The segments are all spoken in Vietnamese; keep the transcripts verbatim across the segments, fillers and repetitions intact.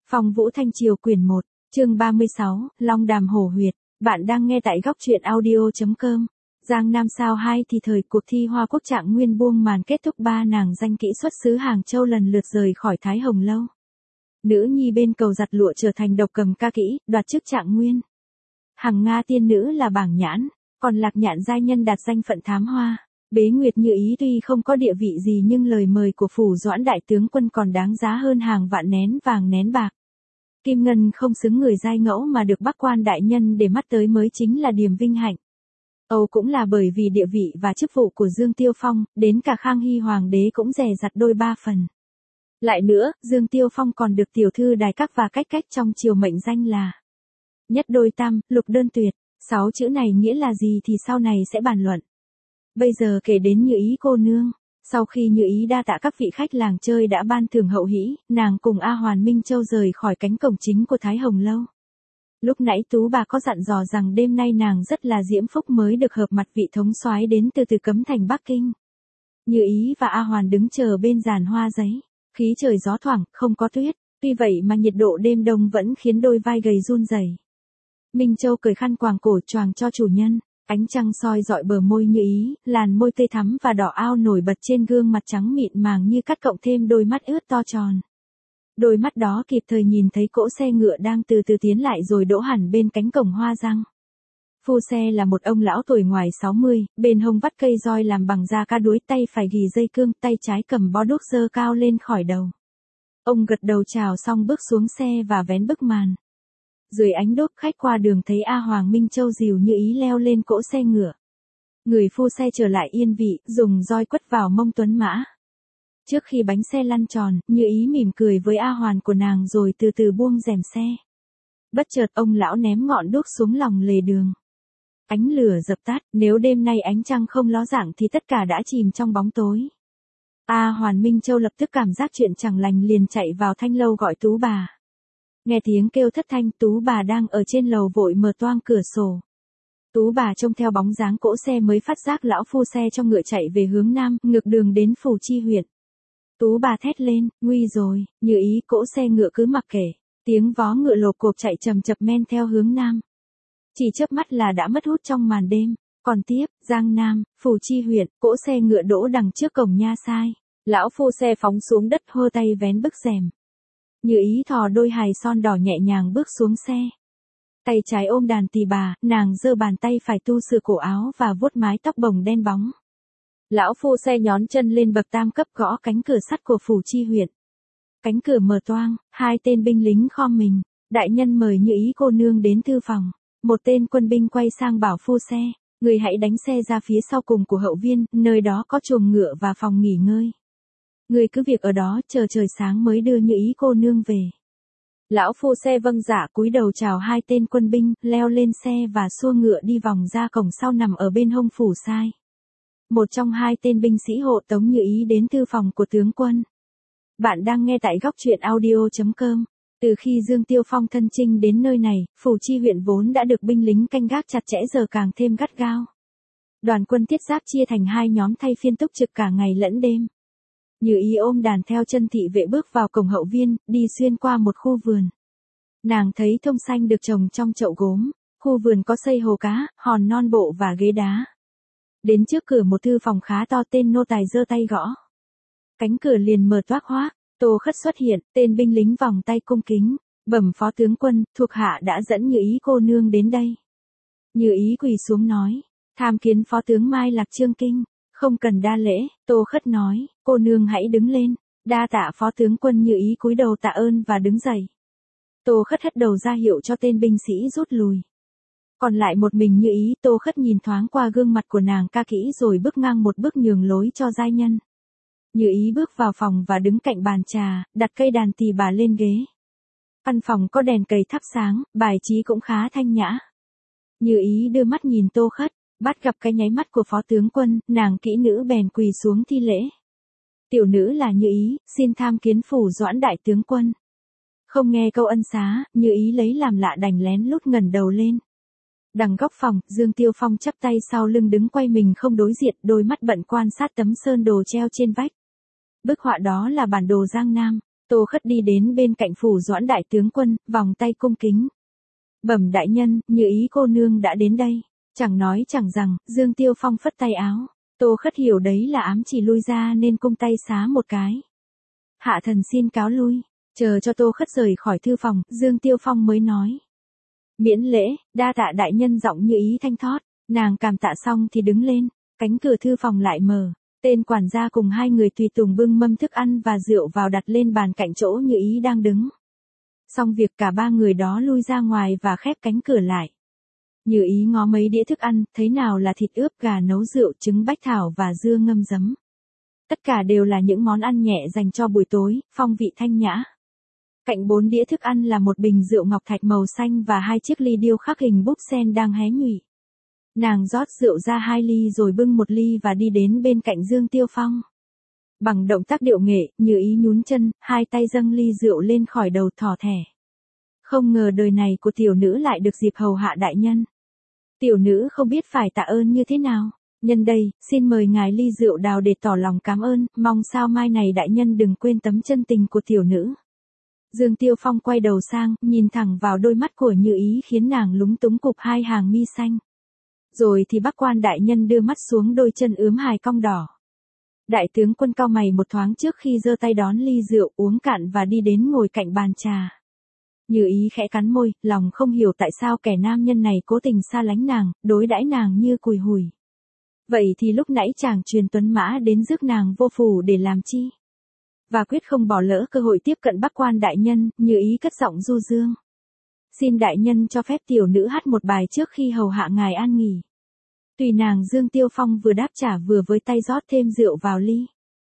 Phong Vũ Thanh Triều quyển một, chương ba mươi sáu, Long Đàm Hổ Huyệt. Bạn đang nghe tại góc truyện audio chấm com. Giang Nam sao hai thì thời cuộc thi Hoa Quốc Trạng Nguyên buông màn kết thúc, ba nàng danh kỹ xuất xứ Hàng Châu lần lượt rời khỏi Thái Hồng Lâu. Nữ nhi bên cầu giặt lụa trở thành độc cầm ca kỹ, đoạt chức Trạng Nguyên. Hằng Nga tiên nữ là bảng nhãn, còn Lạc Nhạn giai nhân đạt danh phận thám hoa. Bế Nguyệt Như Ý tuy không có địa vị gì nhưng lời mời của phủ Doãn đại tướng quân còn đáng giá hơn hàng vạn nén vàng nén bạc. Kim Ngân không xứng người giai ngẫu mà được Bắc quan đại nhân để mắt tới mới chính là điềm vinh hạnh. Âu cũng là bởi vì địa vị và chức vụ của Dương Tiêu Phong, đến cả Khang Hy hoàng đế cũng dè dặt đôi ba phần. Lại nữa, Dương Tiêu Phong còn được tiểu thư đài các và cách cách trong triều mệnh danh là nhất đôi tam, lục đơn tuyệt. Sáu chữ này nghĩa là gì thì sau này sẽ bàn luận. Bây giờ kể đến Như Ý cô nương. Sau khi Như Ý đa tạ các vị khách làng chơi đã ban thưởng hậu hĩ, nàng cùng A Hoàn Minh Châu rời khỏi cánh cổng chính của Thái Hồng Lâu. Lúc nãy Tú bà có dặn dò rằng đêm nay nàng rất là diễm phúc mới được hợp mặt vị thống soái đến từ từ Cấm Thành Bắc Kinh. Như Ý và A Hoàn đứng chờ bên giàn hoa giấy, khí trời gió thoảng, không có tuyết, tuy vậy mà nhiệt độ đêm đông vẫn khiến đôi vai gầy run rẩy. Minh Châu cởi khăn quàng cổ choàng cho chủ nhân. Ánh trăng soi dọi bờ môi Như Ý, làn môi tươi thắm và đỏ ao nổi bật trên gương mặt trắng mịn màng như cắt, cộng thêm đôi mắt ướt to tròn. Đôi mắt đó kịp thời nhìn thấy cỗ xe ngựa đang từ từ tiến lại rồi đỗ hẳn bên cánh cổng hoa răng. Phu xe là một ông lão tuổi ngoài sáu mươi, bên hông vắt cây roi làm bằng da cá đuối, tay phải gỉ dây cương, tay trái cầm bó đuốc giơ cao lên khỏi đầu. Ông gật đầu chào xong bước xuống xe và vén bức màn. Dưới ánh đốt khách qua đường thấy A Hoàng Minh Châu dìu Như Ý leo lên cỗ xe ngựa. Người phu xe trở lại yên vị, dùng roi quất vào mông tuấn mã. Trước khi bánh xe lăn tròn, Như Ý mỉm cười với A Hoàn của nàng rồi từ từ buông rèm xe. Bất chợt ông lão ném ngọn đuốc xuống lòng lề đường. Ánh lửa dập tắt, nếu đêm nay ánh trăng không ló dạng thì tất cả đã chìm trong bóng tối. A Hoàn Minh Châu lập tức cảm giác chuyện chẳng lành liền chạy vào thanh lâu gọi Tú bà. Nghe tiếng kêu thất thanh, Tú bà đang ở trên lầu vội mở toang cửa sổ. Tú bà trông theo bóng dáng cỗ xe mới phát giác lão phu xe cho ngựa chạy về hướng nam, ngược đường đến phủ chi huyện. Tú bà thét lên, nguy rồi. Như Ý cỗ xe ngựa cứ mặc kệ, tiếng vó ngựa lộp cộp chạy chậm chậm men theo hướng nam. Chỉ chớp mắt là đã mất hút trong màn đêm. Còn tiếp, Giang Nam, phủ chi huyện, cỗ xe ngựa đỗ đằng trước cổng nha sai. Lão phu xe phóng xuống đất hơ tay vén bức rèm. Như Ý thò đôi hài son đỏ nhẹ nhàng bước xuống xe. Tay trái ôm đàn tỳ bà, nàng giơ bàn tay phải tu sửa cổ áo và vuốt mái tóc bồng đen bóng. Lão phu xe nhón chân lên bậc tam cấp gõ cánh cửa sắt của phủ chi huyện. Cánh cửa mở toang, hai tên binh lính khom mình. Đại nhân mời Như Ý cô nương đến thư phòng. Một tên quân binh quay sang bảo phu xe, người hãy đánh xe ra phía sau cùng của hậu viên, nơi đó có chuồng ngựa và phòng nghỉ ngơi. Người cứ việc ở đó chờ trời sáng mới đưa Như Ý cô nương về. Lão phu xe vâng dạ cúi đầu chào hai tên quân binh, leo lên xe và xua ngựa đi vòng ra cổng sau nằm ở bên hông phủ sai. Một trong hai tên binh sĩ hộ tống Như Ý đến thư phòng của tướng quân. Bạn đang nghe tại góc truyện audio chấm com. Từ khi Dương Tiêu Phong thân chinh đến nơi này, phủ chi huyện vốn đã được binh lính canh gác chặt chẽ giờ càng thêm gắt gao. Đoàn quân thiết giáp chia thành hai nhóm thay phiên túc trực cả ngày lẫn đêm. Như Ý ôm đàn theo chân thị vệ bước vào cổng hậu viên, đi xuyên qua một khu vườn. Nàng thấy thông xanh được trồng trong chậu gốm, khu vườn có xây hồ cá, hòn non bộ và ghế đá. Đến trước cửa một thư phòng khá to, tên nô tài giơ tay gõ. Cánh cửa liền mở toác hoác, Tô Khất xuất hiện, tên binh lính vòng tay cung kính, bẩm phó tướng quân, thuộc hạ đã dẫn Như Ý cô nương đến đây. Như Ý quỳ xuống nói, tham kiến phó tướng Mai Lạc Trương Kinh. Không cần đa lễ, Tô Khất nói, cô nương hãy đứng lên. Đa tạ phó tướng quân. Như Ý cúi đầu tạ ơn và đứng dậy. Tô Khất hất đầu ra hiệu cho tên binh sĩ rút lui. Còn lại một mình Như Ý, Tô Khất nhìn thoáng qua gương mặt của nàng ca kỹ rồi bước ngang một bước nhường lối cho giai nhân. Như Ý bước vào phòng và đứng cạnh bàn trà, đặt cây đàn tỳ bà lên ghế. Căn phòng có đèn cầy thắp sáng, bài trí cũng khá thanh nhã. Như Ý đưa mắt nhìn Tô Khất. Bắt gặp cái nháy mắt của phó tướng quân, nàng kỹ nữ bèn quỳ xuống thi lễ. Tiểu nữ là Như Ý, xin tham kiến phủ Doãn đại tướng quân. Không nghe câu ân xá, Như Ý lấy làm lạ đành lén lút ngẩng đầu lên. Đằng góc phòng, Dương Tiêu Phong chắp tay sau lưng đứng quay mình không đối diện, đôi mắt bận quan sát tấm sơn đồ treo trên vách. Bức họa đó là bản đồ Giang Nam. Tô Khất đi đến bên cạnh phủ Doãn đại tướng quân, vòng tay cung kính. Bẩm đại nhân, Như Ý cô nương đã đến đây. Chẳng nói chẳng rằng, Dương Tiêu Phong phất tay áo. Tô Khất hiểu đấy là ám chỉ lui ra nên cung tay xá một cái. Hạ thần xin cáo lui. Chờ cho Tô Khất rời khỏi thư phòng, Dương Tiêu Phong mới nói. Miễn lễ, đa tạ đại nhân. Giọng Như Ý thanh thót. Nàng cảm tạ xong thì đứng lên. Cánh cửa thư phòng lại mở. Tên quản gia cùng hai người tùy tùng bưng mâm thức ăn và rượu vào đặt lên bàn cạnh chỗ Như Ý đang đứng. Xong việc cả ba người đó lui ra ngoài và khép cánh cửa lại. Như Ý ngó mấy đĩa thức ăn, thấy nào là thịt ướp gà nấu rượu, trứng bách thảo và dưa ngâm giấm. Tất cả đều là những món ăn nhẹ dành cho buổi tối, phong vị thanh nhã. Cạnh bốn đĩa thức ăn là một bình rượu ngọc thạch màu xanh và hai chiếc ly điêu khắc hình búp sen đang hé nhụy. Nàng rót rượu ra hai ly rồi bưng một ly và đi đến bên cạnh Dương Tiêu Phong. Bằng động tác điệu nghệ, Như Ý nhún chân, hai tay dâng ly rượu lên khỏi đầu thỏ thẻ. Không ngờ đời này của tiểu nữ lại được dịp hầu hạ đại nhân. Tiểu nữ không biết phải tạ ơn như thế nào. Nhân đây, xin mời ngài ly rượu đào để tỏ lòng cảm ơn, mong sao mai này đại nhân đừng quên tấm chân tình của tiểu nữ. Dương Tiêu Phong quay đầu sang, nhìn thẳng vào đôi mắt của Như Ý khiến nàng lúng túng cụp hai hàng mi xanh. Rồi thì Bắc Quan đại nhân đưa mắt xuống đôi chân ướm hài cong đỏ. Đại tướng quân cau mày một thoáng trước khi giơ tay đón ly rượu uống cạn và đi đến ngồi cạnh bàn trà. Như Ý khẽ cắn môi, lòng không hiểu tại sao kẻ nam nhân này cố tình xa lánh nàng, đối đãi nàng như cùi hủi. Vậy thì lúc nãy chàng truyền tuấn mã đến rước nàng vô phủ để làm chi? Và quyết không bỏ lỡ cơ hội tiếp cận Bắc Quan đại nhân, Như Ý cất giọng du dương. Xin đại nhân cho phép tiểu nữ hát một bài trước khi hầu hạ ngài an nghỉ. Tùy nàng. Dương Tiêu Phong vừa đáp trả vừa với tay rót thêm rượu vào ly.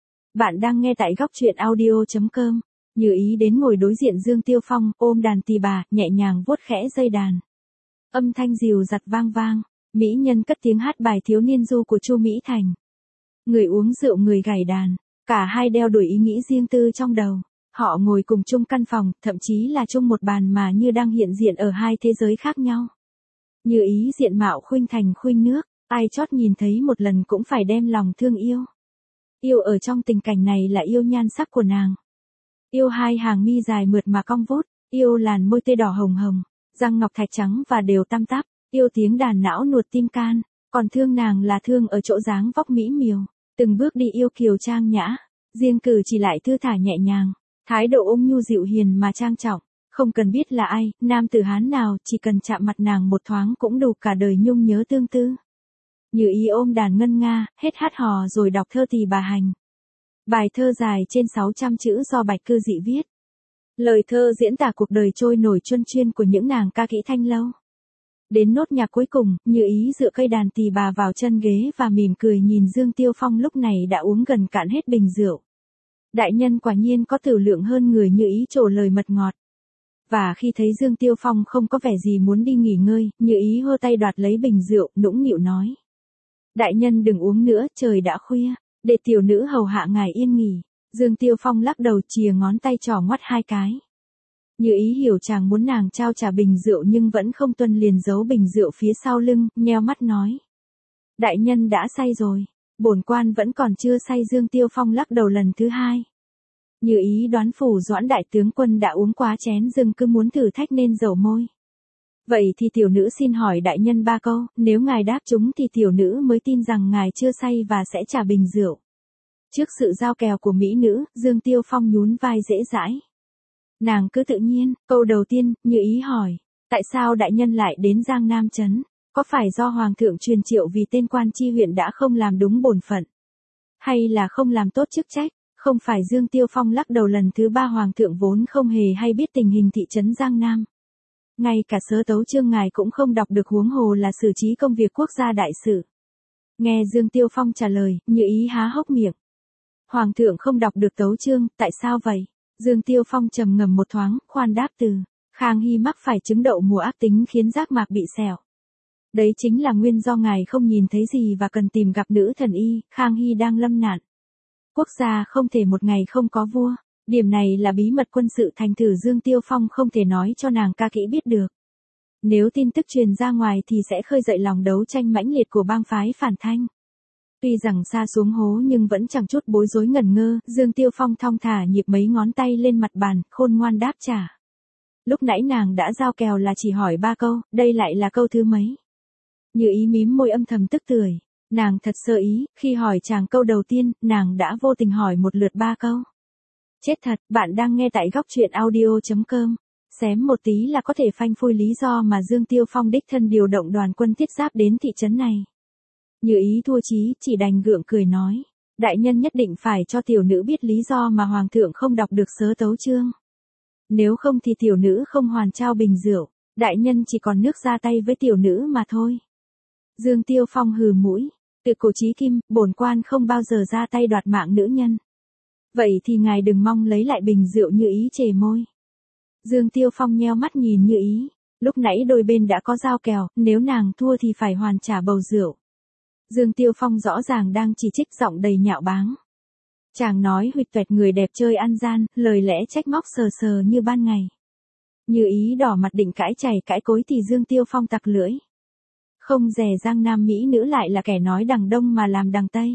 Bạn đang nghe tại góc truyện audio chấm com. Như Ý đến ngồi đối diện Dương Tiêu Phong, ôm đàn tỳ bà, nhẹ nhàng vuốt khẽ dây đàn. Âm thanh dìu dặt vang vang, mỹ nhân cất tiếng hát bài thiếu niên du của Chu Mỹ Thành. Người uống rượu người gảy đàn, cả hai đeo đuổi ý nghĩ riêng tư trong đầu. Họ ngồi cùng chung căn phòng, thậm chí là chung một bàn mà như đang hiện diện ở hai thế giới khác nhau. Như Ý diện mạo khuynh thành khuynh nước, ai chót nhìn thấy một lần cũng phải đem lòng thương yêu. Yêu ở trong tình cảnh này là yêu nhan sắc của nàng. Yêu hai hàng mi dài mượt mà cong vút, yêu làn môi tê đỏ hồng hồng, răng ngọc thạch trắng và đều tăm tắp, yêu tiếng đàn não nuột tim can, còn thương nàng là thương ở chỗ dáng vóc mỹ miều, từng bước đi yêu kiều trang nhã, riêng cử chỉ lại thư thả nhẹ nhàng, thái độ ôn nhu dịu hiền mà trang trọng, không cần biết là ai, nam tử Hán nào, chỉ cần chạm mặt nàng một thoáng cũng đủ cả đời nhung nhớ tương tư. Như Ý ôm đàn ngân nga, hết hát hò rồi đọc thơ Tỳ Bà Hành. Bài thơ dài trên sáu trăm chữ do Bạch Cư Dị viết. Lời thơ diễn tả cuộc đời trôi nổi chuân chuyên của những nàng ca kỹ thanh lâu. Đến nốt nhạc cuối cùng, Như Ý dựa cây đàn tỳ bà vào chân ghế và mỉm cười nhìn Dương Tiêu Phong lúc này đã uống gần cạn hết bình rượu. Đại nhân quả nhiên có tử lượng hơn người. Như Ý trổ lời mật ngọt. Và khi thấy Dương Tiêu Phong không có vẻ gì muốn đi nghỉ ngơi, Như Ý hơ tay đoạt lấy bình rượu, nũng nịu nói. Đại nhân đừng uống nữa, trời đã khuya, để tiểu nữ hầu hạ ngài yên nghỉ. Dương Tiêu Phong lắc đầu chìa ngón tay trỏ ngoắt hai cái. Như Ý hiểu chàng muốn nàng trao trả bình rượu nhưng vẫn không tuân liền giấu bình rượu phía sau lưng, nheo mắt nói. Đại nhân đã say rồi, bổn quan vẫn còn chưa say. Dương Tiêu Phong lắc đầu lần thứ hai. Như Ý đoán phủ Doãn đại tướng quân đã uống quá chén dừng cứ muốn thử thách nên dầu môi. Vậy thì tiểu nữ xin hỏi đại nhân ba câu, nếu ngài đáp chúng thì tiểu nữ mới tin rằng ngài chưa say và sẽ trả bình rượu. Trước sự giao kèo của mỹ nữ, Dương Tiêu Phong nhún vai dễ dãi. Nàng cứ tự nhiên, câu đầu tiên, Như Ý hỏi, tại sao đại nhân lại đến Giang Nam Trấn, có phải do Hoàng thượng truyền triệu vì tên quan chi huyện đã không làm đúng bổn phận, hay là không làm tốt chức trách? Không phải. Dương Tiêu Phong lắc đầu lần thứ ba. Hoàng thượng vốn không hề hay biết tình hình thị trấn Giang Nam. Ngay cả sớ tấu chương ngài cũng không đọc được, huống hồ là xử trí công việc quốc gia đại sự. Nghe Dương Tiêu Phong trả lời, Như Ý há hốc miệng. Hoàng thượng không đọc được tấu chương, tại sao vậy? Dương Tiêu Phong trầm ngâm một thoáng, khoan đáp từ. Khang Hy mắc phải chứng đậu mùa ác tính khiến giác mạc bị sẹo. Đấy chính là nguyên do ngài không nhìn thấy gì và cần tìm gặp nữ thần y. Khang Hy đang lâm nạn. Quốc gia không thể một ngày không có vua. Điểm này là bí mật quân sự thành thử Dương Tiêu Phong không thể nói cho nàng ca kỹ biết được. Nếu tin tức truyền ra ngoài thì sẽ khơi dậy lòng đấu tranh mãnh liệt của bang phái phản thanh. Tuy rằng xa xuống hố nhưng vẫn chẳng chút bối rối ngẩn ngơ, Dương Tiêu Phong thong thả nhịp mấy ngón tay lên mặt bàn, khôn ngoan đáp trả. Lúc nãy nàng đã giao kèo là chỉ hỏi ba câu, đây lại là câu thứ mấy. Như Ý mím môi âm thầm tức tưởi, nàng thật sơ ý, khi hỏi chàng câu đầu tiên, nàng đã vô tình hỏi một lượt ba câu. Chết thật, bạn đang nghe tại góc truyện audio chấm com. Xém một tí là có thể phanh phui lý do mà Dương Tiêu Phong đích thân điều động đoàn quân thiết giáp đến thị trấn này. Như Ý thua chí, chỉ đành gượng cười nói. Đại nhân nhất định phải cho tiểu nữ biết lý do mà hoàng thượng không đọc được sớ tấu chương. Nếu không thì tiểu nữ không hoàn trao bình rượu, đại nhân chỉ còn nước ra tay với tiểu nữ mà thôi. Dương Tiêu Phong hừ mũi, từ cổ chí kim, bổn quan không bao giờ ra tay đoạt mạng nữ nhân. Vậy thì ngài đừng mong lấy lại bình rượu. Như Ý chề môi. Dương Tiêu Phong nheo mắt nhìn Như Ý, lúc nãy đôi bên đã có giao kèo, nếu nàng thua thì phải hoàn trả bầu rượu. Dương Tiêu Phong rõ ràng đang chỉ trích giọng đầy nhạo báng. Chàng nói huỵch toẹt người đẹp chơi ăn gian, lời lẽ trách móc sờ sờ như ban ngày. Như Ý đỏ mặt định cãi chày cãi cối thì Dương Tiêu Phong tặc lưỡi. Không dè Giang Nam Mỹ nữ lại là kẻ nói đằng Đông mà làm đằng Tây.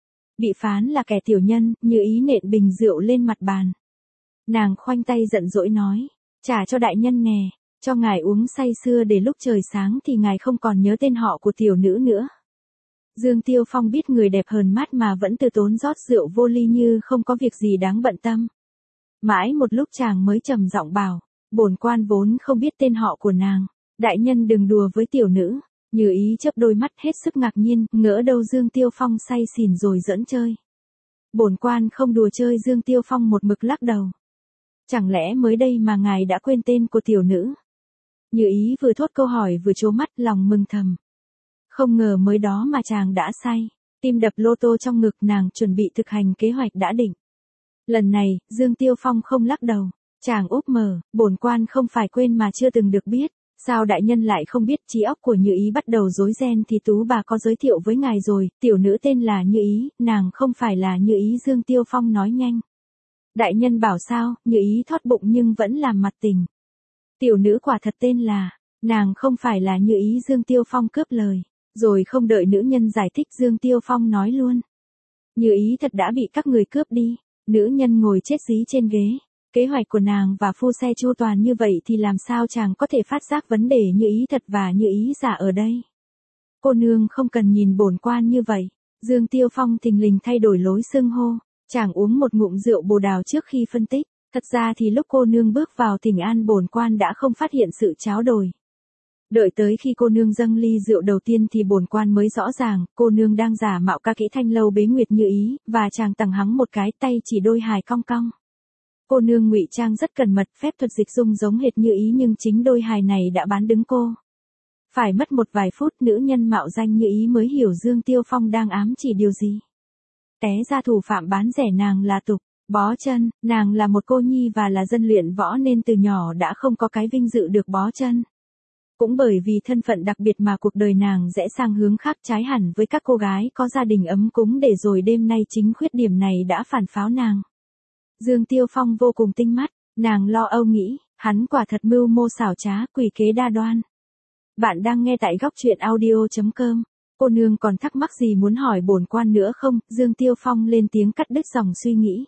Bị phán là kẻ tiểu nhân, Như Ý nện bình rượu lên mặt bàn. Nàng khoanh tay giận dỗi nói, trả cho đại nhân nè, cho ngài uống say sưa để lúc trời sáng thì ngài không còn nhớ tên họ của tiểu nữ nữa. Dương Tiêu Phong biết người đẹp hờn mát mà vẫn từ tốn rót rượu vô ly như không có việc gì đáng bận tâm. Mãi một lúc chàng mới trầm giọng bảo, bổn quan vốn không biết tên họ của nàng, đại nhân đừng đùa với tiểu nữ. Như Ý chớp đôi mắt hết sức ngạc nhiên, ngỡ đâu Dương Tiêu Phong say xỉn rồi giỡn chơi. Bổn quan không đùa chơi. Dương Tiêu Phong một mực lắc đầu. Chẳng lẽ mới đây mà ngài đã quên tên của tiểu nữ? Như Ý vừa thốt câu hỏi vừa trố mắt lòng mừng thầm. Không ngờ mới đó mà chàng đã say, tim đập lô tô trong ngực, nàng chuẩn bị thực hành kế hoạch đã định. Lần này, Dương Tiêu Phong không lắc đầu, chàng úp mở, bổn quan không phải quên mà chưa từng được biết. Sao đại nhân lại không biết? Trí óc của Như Ý bắt đầu rối ren thì tú bà có giới thiệu với ngài rồi, tiểu nữ tên là Như Ý, nàng không phải là Như Ý. Dương Tiêu Phong nói nhanh. Đại nhân bảo sao? Như Ý thót bụng nhưng vẫn làm mặt tình. Tiểu nữ quả thật tên là, nàng không phải là Như Ý. Dương Tiêu Phong cướp lời, rồi không đợi nữ nhân giải thích Dương Tiêu Phong nói luôn. Như Ý thật đã bị các người cướp đi. Nữ nhân ngồi chết dí trên ghế. Kế hoạch của nàng và phu xe chu toàn như vậy thì làm sao chàng có thể phát giác vấn đề Như Ý thật và Như Ý giả ở đây. Cô nương không cần nhìn bổn quan như vậy. Dương Tiêu Phong thình lình thay đổi lối xưng hô. Chàng uống một ngụm rượu bồ đào trước khi phân tích. Thật ra thì lúc cô nương bước vào thỉnh an bổn quan đã không phát hiện sự cháo đổi. Đợi tới khi cô nương dâng ly rượu đầu tiên thì bổn quan mới rõ ràng, cô nương đang giả mạo ca kỹ thanh lâu bế nguyệt Như Ý, và chàng tằng hắng một cái tay chỉ đôi hài cong cong. Cô nương ngụy trang rất cẩn mật, phép thuật dịch dung giống hệt Như Ý nhưng chính đôi hài này đã bán đứng cô. Phải mất một vài phút nữ nhân mạo danh Như Ý mới hiểu Dương Tiêu Phong đang ám chỉ điều gì. Té ra thủ phạm bán rẻ nàng là Tục Bó Chân, nàng là một cô nhi và là dân luyện võ nên từ nhỏ đã không có cái vinh dự được bó chân. Cũng bởi vì thân phận đặc biệt mà cuộc đời nàng rẽ sang hướng khác trái hẳn với các cô gái có gia đình ấm cúng, để rồi đêm nay chính khuyết điểm này đã phản pháo nàng. Dương Tiêu Phong vô cùng tinh mắt, nàng lo âu nghĩ, hắn quả thật mưu mô xảo trá, quỷ kế đa đoan. Bạn đang nghe tại góc truyện audio chấm com. Cô nương còn thắc mắc gì muốn hỏi bổn quan nữa không? Dương Tiêu Phong lên tiếng cắt đứt dòng suy nghĩ.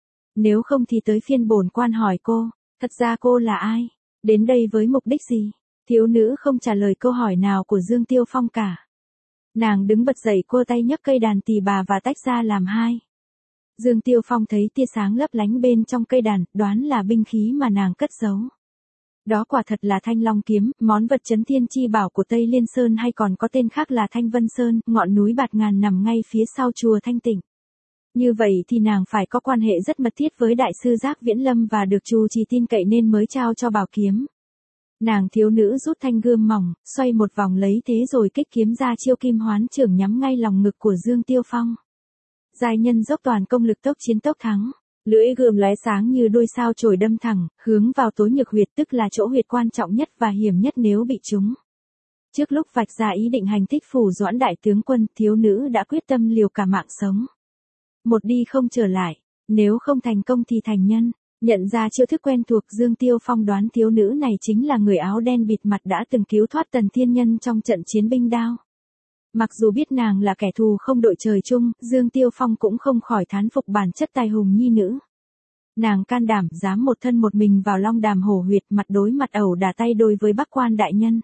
Nếu không thì tới phiên bổn quan hỏi cô, thật ra cô là ai? Đến đây với mục đích gì? Thiếu nữ không trả lời câu hỏi nào của Dương Tiêu Phong cả. Nàng đứng bật dậy, cua tay nhấc cây đàn tỳ bà và tách ra làm hai. Dương Tiêu Phong thấy tia sáng lấp lánh bên trong cây đàn, đoán là binh khí mà nàng cất giấu. Đó quả thật là Thanh Long kiếm, món vật chấn thiên chi bảo của Tây Liên Sơn, hay còn có tên khác là Thanh Vân Sơn, ngọn núi bạt ngàn nằm ngay phía sau chùa Thanh Tịnh. Như vậy thì nàng phải có quan hệ rất mật thiết với đại sư Giác Viễn Lâm và được Chu Trì tin cậy nên mới trao cho bảo kiếm. Nàng thiếu nữ rút thanh gươm mỏng, xoay một vòng lấy thế rồi kích kiếm ra chiêu Kim Hoán Chưởng nhắm ngay lòng ngực của Dương Tiêu Phong. Giai nhân dốc toàn công lực tốc chiến tốc thắng, lưỡi gươm lóe sáng như đuôi sao chổi đâm thẳng, hướng vào tối nhược huyệt, tức là chỗ huyệt quan trọng nhất và hiểm nhất nếu bị trúng. Trước lúc vạch ra ý định hành thích phủ Doãn đại tướng quân, thiếu nữ đã quyết tâm liều cả mạng sống. Một đi không trở lại, nếu không thành công thì thành nhân. Nhận ra chiêu thức quen thuộc, Dương Tiêu Phong đoán thiếu nữ này chính là người áo đen bịt mặt đã từng cứu thoát Tần Thiên Nhân trong trận chiến binh đao. Mặc dù biết nàng là kẻ thù không đội trời chung, Dương Tiêu Phong cũng không khỏi thán phục bản chất tài hùng nhi nữ. Nàng can đảm dám một thân một mình vào Long Đàm hổ huyệt, mặt đối mặt ẩu đả tay đôi với Bắc Quan đại nhân.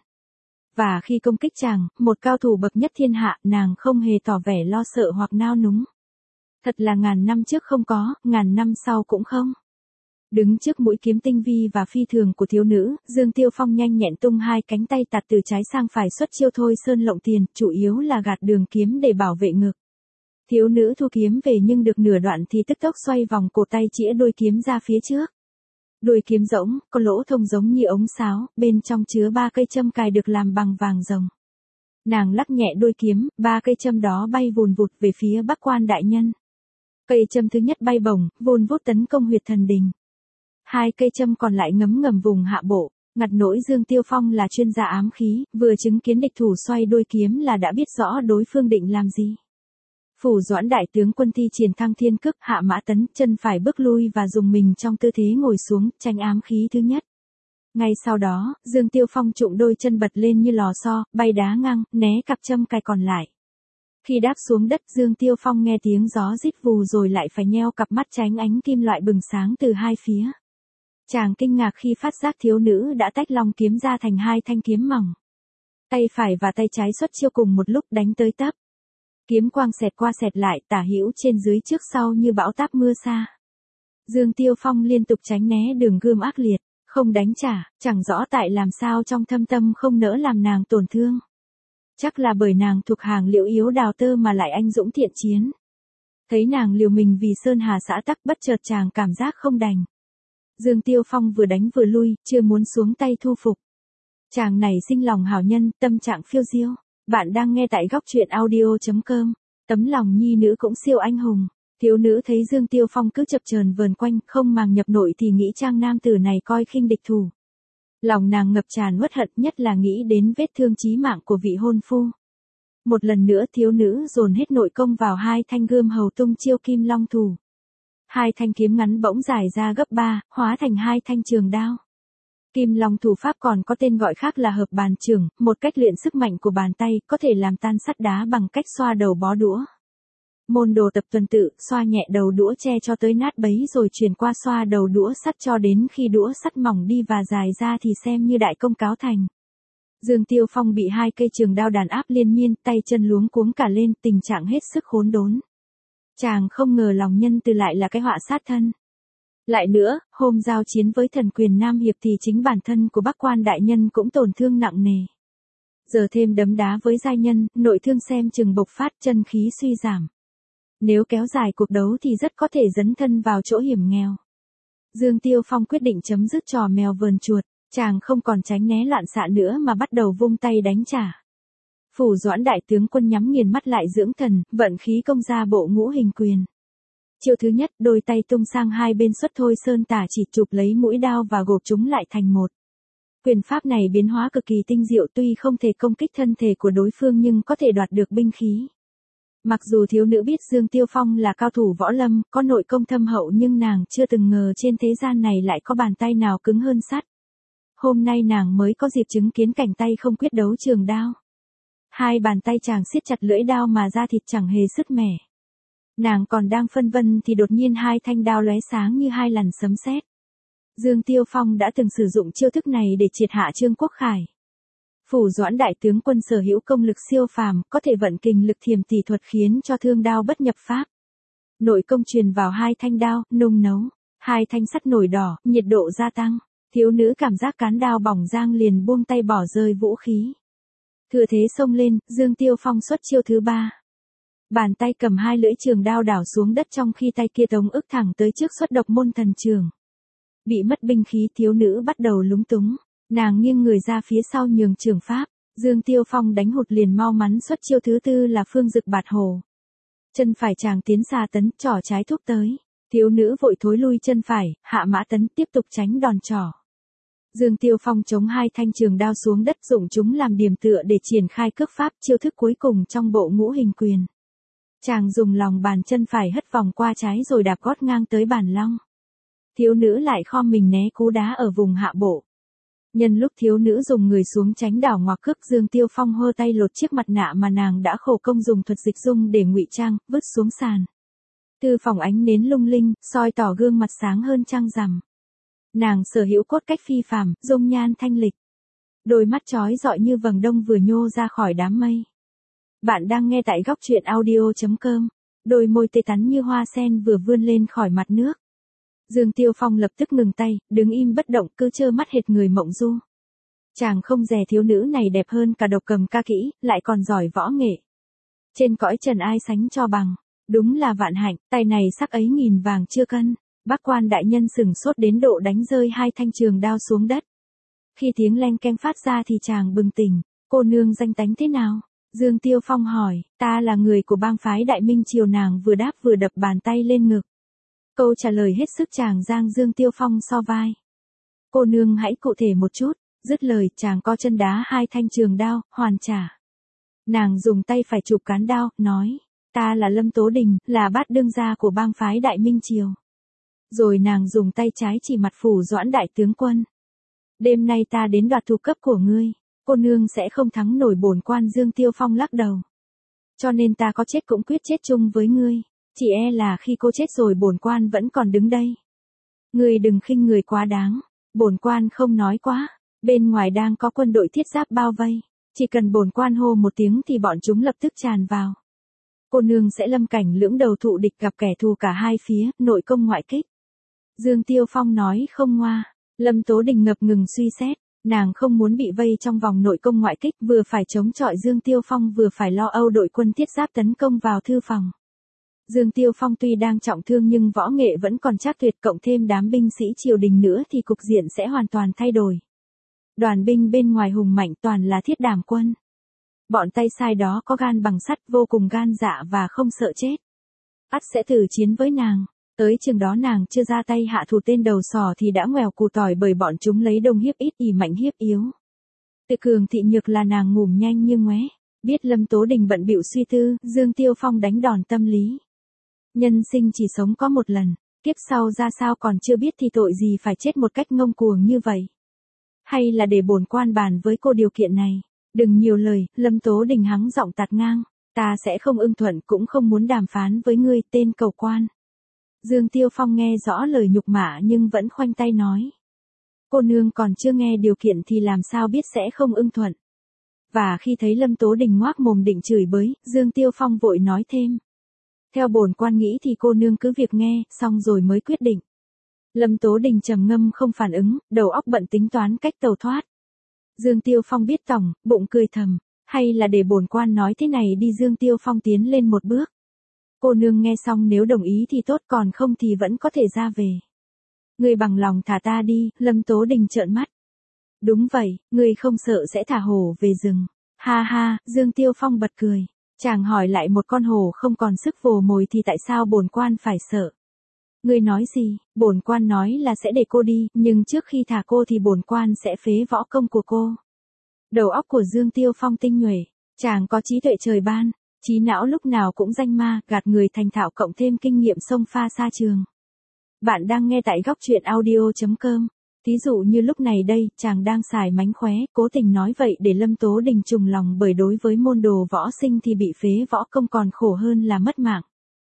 Và khi công kích chàng, một cao thủ bậc nhất thiên hạ, nàng không hề tỏ vẻ lo sợ hoặc nao núng. Thật là ngàn năm trước không có, ngàn năm sau cũng không. Đứng trước mũi kiếm tinh vi và phi thường của thiếu nữ, Dương Tiêu Phong nhanh nhẹn tung hai cánh tay tạt từ trái sang phải xuất chiêu thôi sơn lộng tiền, chủ yếu là gạt đường kiếm để bảo vệ ngực. Thiếu nữ thu kiếm về nhưng được nửa đoạn thì tức tốc xoay vòng cổ tay chĩa đuôi kiếm ra phía trước. Đuôi kiếm rỗng, có lỗ thông giống như ống sáo, bên trong chứa ba cây châm cài được làm bằng vàng rồng. Nàng lắc nhẹ đuôi kiếm, ba cây châm đó bay vùn vụt về phía Bắc Quan đại nhân. Cây châm thứ nhất bay bổng, vùn vút tấn công huyệt thần đình. Hai cây châm còn lại ngấm ngầm vùng hạ bộ, ngặt nỗi Dương Tiêu Phong là chuyên gia ám khí, vừa chứng kiến địch thủ xoay đuôi kiếm là đã biết rõ đối phương định làm gì. Phủ Doãn đại tướng quân thi triển Thăng Thiên Cước, hạ mã tấn, chân phải bước lui và dùng mình trong tư thế ngồi xuống, tránh ám khí thứ nhất. Ngay sau đó, Dương Tiêu Phong trụng đôi chân bật lên như lò xo, bay đá ngang, né cặp châm cài còn lại. Khi đáp xuống đất, Dương Tiêu Phong nghe tiếng gió rít vù rồi lại phải nheo cặp mắt tránh ánh kim loại bừng sáng từ hai phía. Chàng kinh ngạc khi phát giác thiếu nữ đã tách long kiếm ra thành hai thanh kiếm mỏng. Tay phải và tay trái xuất chiêu cùng một lúc đánh tới tấp. Kiếm quang xẹt qua xẹt lại, tả hữu trên dưới trước sau như bão táp mưa xa. Dương Tiêu Phong liên tục tránh né đường gươm ác liệt, không đánh trả, chẳng rõ tại làm sao trong thâm tâm không nỡ làm nàng tổn thương. Chắc là bởi nàng thuộc hàng liễu yếu đào tơ mà lại anh dũng thiện chiến. Thấy nàng liều mình vì sơn hà xã tắc, bất chợt chàng cảm giác không đành. Dương Tiêu Phong vừa đánh vừa lui, chưa muốn xuống tay thu phục. Chàng này sinh lòng hảo nhân, tâm trạng phiêu diêu. Bạn đang nghe tại góc truyện audio chấm com. Tấm lòng nhi nữ cũng siêu anh hùng. Thiếu nữ thấy Dương Tiêu Phong cứ chập chờn vờn quanh, không màng nhập nội thì nghĩ trang nam tử này coi khinh địch thủ. Lòng nàng ngập tràn uất hận, nhất là nghĩ đến vết thương chí mạng của vị hôn phu. Một lần nữa thiếu nữ dồn hết nội công vào hai thanh gươm hầu tung chiêu kim long thủ. Hai thanh kiếm ngắn bỗng dài ra gấp ba, hóa thành hai thanh trường đao. Kim long thủ pháp còn có tên gọi khác là hợp bàn chưởng, một cách luyện sức mạnh của bàn tay, có thể làm tan sắt đá bằng cách xoa đầu bó đũa. Môn đồ tập tuần tự, xoa nhẹ đầu đũa tre cho tới nát bấy rồi chuyển qua xoa đầu đũa sắt cho đến khi đũa sắt mỏng đi và dài ra thì xem như đại công cáo thành. Dương Tiêu Phong bị hai cây trường đao đàn áp liên miên, tay chân luống cuống cả lên, tình trạng hết sức khốn đốn. Chàng không ngờ lòng nhân từ lại là cái họa sát thân. Lại nữa, hôm giao chiến với thần quyền Nam Hiệp thì chính bản thân của Bắc Quan đại nhân cũng tổn thương nặng nề. Giờ thêm đấm đá với giai nhân, nội thương xem chừng bộc phát, chân khí suy giảm. Nếu kéo dài cuộc đấu thì rất có thể dấn thân vào chỗ hiểm nghèo. Dương Tiêu Phong quyết định chấm dứt trò mèo vờn chuột, chàng không còn tránh né loạn xạ nữa mà bắt đầu vung tay đánh trả. Phủ Doãn đại tướng quân nhắm nghiền mắt lại dưỡng thần, vận khí công ra bộ ngũ hình quyền. Chiêu thứ nhất, đôi tay tung sang hai bên xuất thôi sơn tả chỉ chụp lấy mũi đao và gộp chúng lại thành một. Quyền pháp này biến hóa cực kỳ tinh diệu, tuy không thể công kích thân thể của đối phương nhưng có thể đoạt được binh khí. Mặc dù thiếu nữ biết Dương Tiêu Phong là cao thủ võ lâm, có nội công thâm hậu nhưng nàng chưa từng ngờ trên thế gian này lại có bàn tay nào cứng hơn sắt. Hôm nay nàng mới có dịp chứng kiến cảnh tay không quyết đấu trường đao. Hai bàn tay chàng siết chặt lưỡi đao mà da thịt chẳng hề sứt mẻ. Nàng còn đang phân vân thì đột nhiên hai thanh đao lóe sáng như hai lần sấm sét. Dương Tiêu Phong đã từng sử dụng chiêu thức này để triệt hạ Trương Quốc Khải. Phủ Doãn đại tướng quân sở hữu công lực siêu phàm, có thể vận kình lực thiềm tỷ thuật khiến cho thương đao bất nhập pháp. Nội công truyền vào hai thanh đao, nung nấu, hai thanh sắt nổi đỏ, nhiệt độ gia tăng, thiếu nữ cảm giác cán đao bỏng rang liền buông tay bỏ rơi vũ khí. Thừa thế xông lên, Dương Tiêu Phong xuất chiêu thứ ba. Bàn tay cầm hai lưỡi trường đao đảo xuống đất trong khi tay kia tống ức thẳng tới trước xuất độc môn thần trường. Bị mất binh khí, thiếu nữ bắt đầu lúng túng. Nàng nghiêng người ra phía sau nhường trường pháp, Dương Tiêu Phong đánh hụt liền mau mắn xuất chiêu thứ tư là phương dực bạt hồ. Chân phải chàng tiến xà tấn, trỏ trái thúc tới. Thiếu nữ vội thối lui chân phải, hạ mã tấn tiếp tục tránh đòn trỏ. Dương Tiêu Phong chống hai thanh trường đao xuống đất dụng chúng làm điểm tựa để triển khai cước pháp chiêu thức cuối cùng trong bộ ngũ hình quyền. Chàng dùng lòng bàn chân phải hất vòng qua trái rồi đạp gót ngang tới bàn long. Thiếu nữ lại khom mình né cú đá ở vùng hạ bộ. Nhân lúc thiếu nữ dùng người xuống tránh đảo ngoặc cước, Dương Tiêu Phong hơ tay lột chiếc mặt nạ mà nàng đã khổ công dùng thuật dịch dung để ngụy trang, vứt xuống sàn. Thư phòng ánh nến lung linh, soi tỏ gương mặt sáng hơn trăng rằm. Nàng sở hữu cốt cách phi phàm, dung nhan thanh lịch. Đôi mắt chói rọi như vầng đông vừa nhô ra khỏi đám mây. Bạn đang nghe tại góc truyện audio chấm com. Đôi môi tê tắn như hoa sen vừa vươn lên khỏi mặt nước. Dương Tiêu Phong lập tức ngừng tay, đứng im bất động, cứ trơ mắt hệt người mộng du. Chàng không dè thiếu nữ này đẹp hơn cả độc cầm ca kỹ, lại còn giỏi võ nghệ. Trên cõi trần ai sánh cho bằng. Đúng là vạn hạnh, tay này sắc ấy nghìn vàng chưa cân. Bác quan đại nhân sửng sốt đến độ đánh rơi hai thanh trường đao xuống đất. Khi tiếng leng keng phát ra thì chàng bừng tỉnh. Cô nương danh tánh thế nào? Dương Tiêu Phong hỏi. Ta là người của bang phái Đại Minh Triều. Nàng vừa đáp vừa đập bàn tay lên ngực. Câu trả lời hết sức chàng giang Dương Tiêu Phong so vai. Cô nương hãy cụ thể một chút. Dứt lời chàng co chân đá hai thanh trường đao, hoàn trả. Nàng dùng tay phải chụp cán đao, nói. Ta là Lâm Tố Đình, là bát đương gia của bang phái Đại Minh Triều. Rồi nàng dùng tay trái chỉ mặt Phủ Doãn đại tướng quân. Đêm nay ta đến đoạt thủ cấp của ngươi, cô nương sẽ không thắng nổi bổn quan. Dương Tiêu Phong lắc đầu. Cho nên ta có chết cũng quyết chết chung với ngươi, chỉ e là khi cô chết rồi bổn quan vẫn còn đứng đây. Ngươi đừng khinh người quá đáng, bổn quan không nói quá, bên ngoài đang có quân đội thiết giáp bao vây, chỉ cần bổn quan hô một tiếng thì bọn chúng lập tức tràn vào. Cô nương sẽ lâm cảnh lưỡng đầu thụ địch, gặp kẻ thù cả hai phía, nội công ngoại kích. Dương Tiêu Phong nói không ngoa. Lâm Tố Đình ngập ngừng suy xét, nàng không muốn bị vây trong vòng nội công ngoại kích, vừa phải chống chọi Dương Tiêu Phong vừa phải lo âu đội quân thiết giáp tấn công vào thư phòng. Dương Tiêu Phong tuy đang trọng thương nhưng võ nghệ vẫn còn chắc tuyệt, cộng thêm đám binh sĩ triều đình nữa thì cục diện sẽ hoàn toàn thay đổi. Đoàn binh bên ngoài hùng mạnh toàn là thiết đảm quân. Bọn tay sai đó có gan bằng sắt, vô cùng gan dạ và không sợ chết. Ắt sẽ thử chiến với nàng. Tới chừng đó nàng chưa ra tay hạ thủ tên đầu sỏ thì đã ngoèo củ tỏi, bởi bọn chúng lấy đông hiếp ít, ỷ mạnh hiếp yếu. Tự cường thị nhược là nàng ngủm nhanh như ngoé. Biết Lâm Tố Đình bận bịu suy tư, Dương Tiêu Phong đánh đòn tâm lý. Nhân sinh chỉ sống có một lần, kiếp sau ra sao còn chưa biết thì tội gì phải chết một cách ngông cuồng như vậy. Hay là để bổn quan bàn với cô điều kiện này. Đừng nhiều lời, Lâm Tố Đình hắng giọng tạt ngang. Ta sẽ không ưng thuận, cũng không muốn đàm phán với ngươi, tên cầu quan. Dương Tiêu Phong nghe rõ lời nhục mạ nhưng vẫn khoanh tay nói. Cô nương còn chưa nghe điều kiện thì làm sao biết sẽ không ưng thuận. Và khi thấy Lâm Tố Đình ngoác mồm định chửi bới, Dương Tiêu Phong vội nói thêm. Theo bổn quan nghĩ thì cô nương cứ việc nghe, xong rồi mới quyết định. Lâm Tố Đình trầm ngâm không phản ứng, đầu óc bận tính toán cách tẩu thoát. Dương Tiêu Phong biết tỏng, bụng cười thầm. Hay là để bổn quan nói thế này đi. Dương Tiêu Phong tiến lên một bước. Cô nương nghe xong nếu đồng ý thì tốt, còn không thì vẫn có thể ra về. Ngươi bằng lòng thả ta đi. Lâm Tố Đình trợn mắt. Đúng vậy, ngươi không sợ sẽ thả hổ về rừng. Ha ha, Dương Tiêu Phong bật cười. Chàng hỏi lại, một con hổ không còn sức vồ mồi thì tại sao bổn quan phải sợ? Ngươi nói gì? Bổn quan nói là sẽ để cô đi, nhưng trước khi thả cô thì bổn quan sẽ phế võ công của cô. Đầu óc của Dương Tiêu Phong tinh nhuệ, chàng có trí tuệ trời ban, trí não lúc nào cũng danh ma, gạt người thành thạo, cộng thêm kinh nghiệm xông pha xa trường. Bạn đang nghe tại góc truyện audio chấm com. Thí dụ như lúc này đây, chàng đang xài mánh khóe, cố tình nói vậy để Lâm Tố Đình trùng lòng, bởi đối với môn đồ võ sinh thì bị phế võ công còn khổ hơn là mất mạng.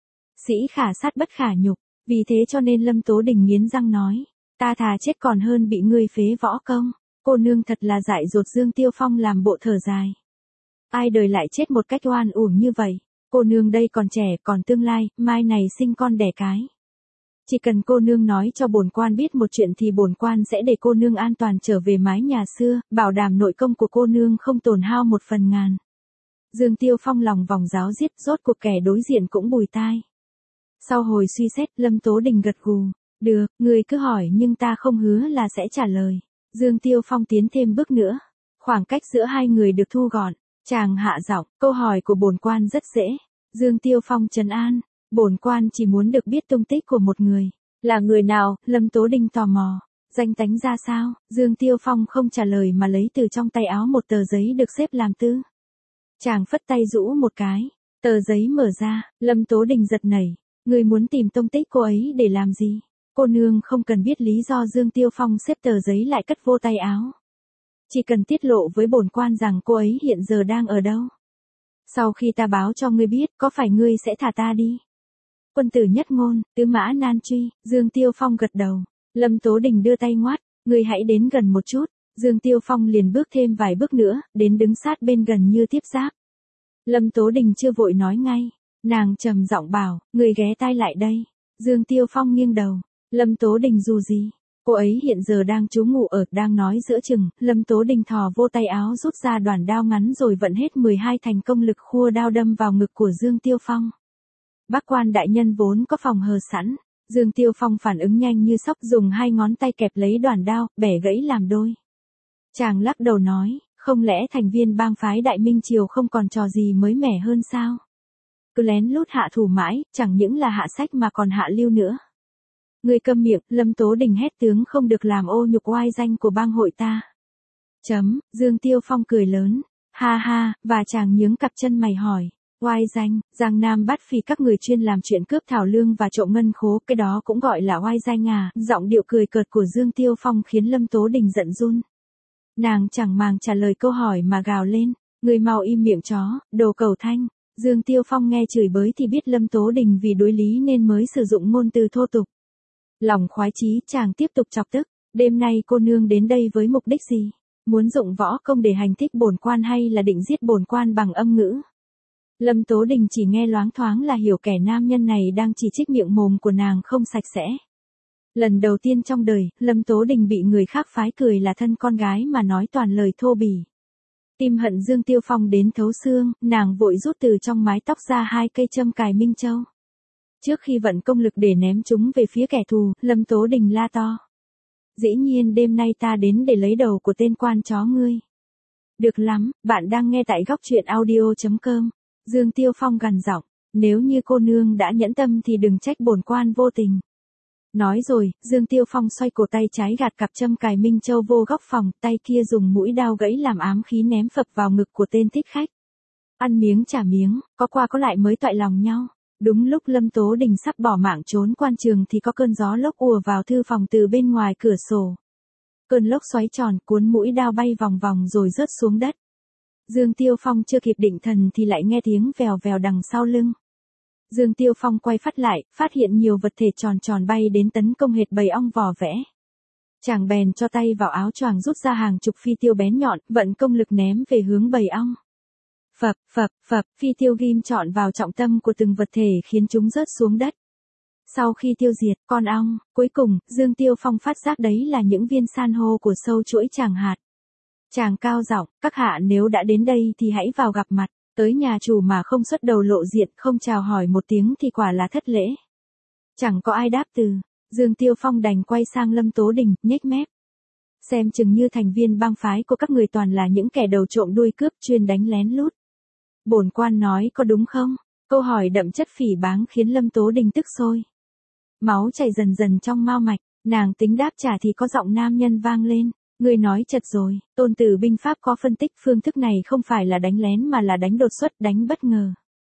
Sĩ khả sát bất khả nhục, vì thế cho nên Lâm Tố Đình nghiến răng nói, ta thà chết còn hơn bị ngươi phế võ công. Cô nương thật là dại dột. Dương Tiêu Phong làm bộ thở dài. Ai đời lại chết một cách oan uổng như vậy. Cô nương đây còn trẻ, còn tương lai, mai này sinh con đẻ cái. Chỉ cần cô nương nói cho bổn quan biết một chuyện thì bổn quan sẽ để cô nương an toàn trở về mái nhà xưa, bảo đảm nội công của cô nương không tổn hao một phần ngàn. Dương Tiêu Phong lòng vòng giáo giết, rốt cuộc kẻ đối diện cũng bùi tai. Sau hồi suy xét, Lâm Tố Đình gật gù. Được, người cứ hỏi nhưng ta không hứa là sẽ trả lời. Dương Tiêu Phong tiến thêm bước nữa. Khoảng cách giữa hai người được thu gọn. Chàng hạ giọng, câu hỏi của bổn quan rất dễ. Dương Tiêu Phong trấn an. Bổn quan chỉ muốn được biết tung tích của một người. Là người nào? Lâm Tố Đình tò mò. Danh tánh ra sao? Dương Tiêu Phong không trả lời mà lấy từ trong tay áo một tờ giấy được xếp làm tư. Chàng phất tay rũ một cái. Tờ giấy mở ra, Lâm Tố Đình giật nảy. Người muốn tìm tung tích cô ấy để làm gì? Cô nương không cần biết lý do. Dương Tiêu Phong xếp tờ giấy lại cất vô tay áo. Chỉ cần tiết lộ với bổn quan rằng cô ấy hiện giờ đang ở đâu. Sau khi ta báo cho ngươi biết, có phải ngươi sẽ thả ta đi? Quân tử nhất ngôn, tứ mã nan truy, Dương Tiêu Phong gật đầu. Lâm Tố Đình đưa tay ngoắt, ngươi hãy đến gần một chút. Dương Tiêu Phong liền bước thêm vài bước nữa, đến đứng sát bên gần như tiếp giáp. Lâm Tố Đình chưa vội nói ngay, nàng trầm giọng bảo, ngươi ghé tai lại đây. Dương Tiêu Phong nghiêng đầu, Lâm Tố Đình dù gì, cô ấy hiện giờ đang trú ngụ ở, đang nói giữa chừng, Lâm Tố Đình thò vô tay áo rút ra đoàn đao ngắn rồi vận hết mười hai thành công lực khua đao đâm vào ngực của Dương Tiêu Phong. Bác quan đại nhân vốn có phòng hờ sẵn, Dương Tiêu Phong phản ứng nhanh như sóc dùng hai ngón tay kẹp lấy đoàn đao, bẻ gãy làm đôi. Chàng lắc đầu nói, không lẽ thành viên bang phái Đại Minh Triều không còn trò gì mới mẻ hơn sao? Cứ lén lút hạ thủ mãi, chẳng những là hạ sách mà còn hạ lưu nữa. Người câm miệng, Lâm Tố Đình hét tướng không được làm ô nhục oai danh của bang hội ta. Chấm, Dương Tiêu Phong cười lớn, ha ha, và chàng nhướng cặp chân mày hỏi, oai danh, Giang Nam bắt phì các người chuyên làm chuyện cướp thảo lương và trộm ngân khố, cái đó cũng gọi là oai danh à? Giọng điệu cười cợt của Dương Tiêu Phong khiến Lâm Tố Đình giận run. Nàng chẳng màng trả lời câu hỏi mà gào lên, người mau im miệng chó, đồ cầu thanh. Dương Tiêu Phong nghe chửi bới thì biết Lâm Tố Đình vì đối lý nên mới sử dụng ngôn từ thô tục. Lòng khoái chí chàng tiếp tục chọc tức, đêm nay cô nương đến đây với mục đích gì? Muốn dụng võ công để hành thích bổn quan hay là định giết bổn quan bằng âm ngữ? Lâm Tố Đình chỉ nghe loáng thoáng là hiểu kẻ nam nhân này đang chỉ trích miệng mồm của nàng không sạch sẽ. Lần đầu tiên trong đời, Lâm Tố Đình bị người khác phái cười là thân con gái mà nói toàn lời thô bỉ. Tim hận Dương Tiêu Phong đến thấu xương, nàng vội rút từ trong mái tóc ra hai cây châm cài Minh Châu. Trước khi vận công lực để ném chúng về phía kẻ thù, Lâm Tố Đình la to. Dĩ nhiên đêm nay ta đến để lấy đầu của tên quan chó ngươi. Được lắm, bạn đang nghe tại góc truyện audio chấm com. Dương Tiêu Phong gằn giọng, nếu như cô nương đã nhẫn tâm thì đừng trách bổn quan vô tình. Nói rồi, Dương Tiêu Phong xoay cổ tay trái gạt cặp châm cài Minh Châu vô góc phòng, tay kia dùng mũi đao gãy làm ám khí ném phập vào ngực của tên thích khách. Ăn miếng trả miếng, có qua có lại mới toại lòng nhau. Đúng lúc Lâm Tố Đình sắp bỏ mạng trốn quan trường thì có cơn gió lốc ùa vào thư phòng từ bên ngoài cửa sổ. Cơn lốc xoáy tròn cuốn mũi đao bay vòng vòng rồi rớt xuống đất. Dương Tiêu Phong chưa kịp định thần thì lại nghe tiếng vèo vèo đằng sau lưng. Dương Tiêu Phong quay phát lại, phát hiện nhiều vật thể tròn tròn bay đến tấn công hệt bầy ong vò vẽ. Chàng bèn cho tay vào áo choàng rút ra hàng chục phi tiêu bén nhọn, vận công lực ném về hướng bầy ong. Phập, phập, phập, phi tiêu ghim trọn vào trọng tâm của từng vật thể khiến chúng rớt xuống đất. Sau khi tiêu diệt con ong, cuối cùng, Dương Tiêu Phong phát giác đấy là những viên san hô của sâu chuỗi tràng hạt. Chàng cao giọng, các hạ nếu đã đến đây thì hãy vào gặp mặt. Tới nhà chủ mà không xuất đầu lộ diện, không chào hỏi một tiếng thì quả là thất lễ. Chẳng có ai đáp từ, Dương Tiêu Phong đành quay sang Lâm Tố Đình, nhếch mép. Xem chừng như thành viên bang phái của các người toàn là những kẻ đầu trộm đuôi cướp chuyên đánh lén lút. Bổn quan nói có đúng không? Câu hỏi đậm chất phỉ báng khiến Lâm Tố Đình tức sôi. Máu chảy dần dần trong mao mạch, nàng tính đáp trả thì có giọng nam nhân vang lên. Ngươi nói chật rồi, Tôn Tử binh pháp có phân tích phương thức này không phải là đánh lén mà là đánh đột xuất, đánh bất ngờ.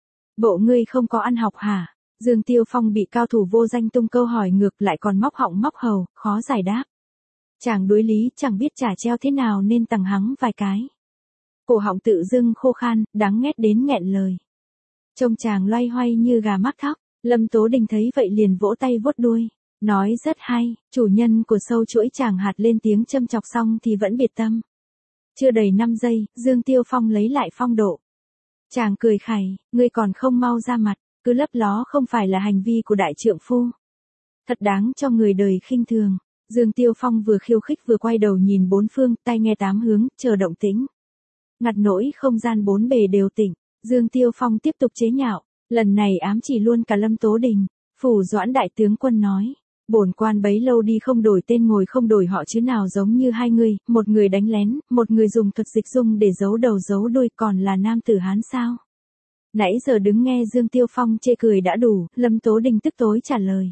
Bộ ngươi không có ăn học hả? Dương Tiêu Phong bị cao thủ vô danh tung câu hỏi ngược lại còn móc họng móc hầu, khó giải đáp. Chàng đối lý chẳng biết trả treo thế nào nên tằng hắng vài cái. Cổ họng tự dưng khô khan, đáng nghét đến nghẹn lời. Trông chàng loay hoay như gà mắc thóc, Lâm Tố Đình thấy vậy liền vỗ tay vuốt đuôi. Nói rất hay, chủ nhân của sâu chuỗi chàng hạt lên tiếng châm chọc xong thì vẫn biệt tâm. Chưa đầy năm giây, Dương Tiêu Phong lấy lại phong độ. Chàng cười khẩy, ngươi còn không mau ra mặt, cứ lấp ló không phải là hành vi của đại trượng phu. Thật đáng cho người đời khinh thường. Dương Tiêu Phong vừa khiêu khích vừa quay đầu nhìn bốn phương, tai nghe tám hướng, chờ động tĩnh. Ngặt nỗi không gian bốn bề đều tỉnh, Dương Tiêu Phong tiếp tục chế nhạo, lần này ám chỉ luôn cả Lâm Tố Đình. Phủ Doãn đại tướng quân nói, bổn quan bấy lâu đi không đổi tên ngồi không đổi họ chứ nào giống như hai người, một người đánh lén, một người dùng thuật dịch dung để giấu đầu giấu đuôi, còn là nam tử Hán sao? Nãy giờ đứng nghe Dương Tiêu Phong chê cười đã đủ, Lâm Tố Đình tức tối trả lời.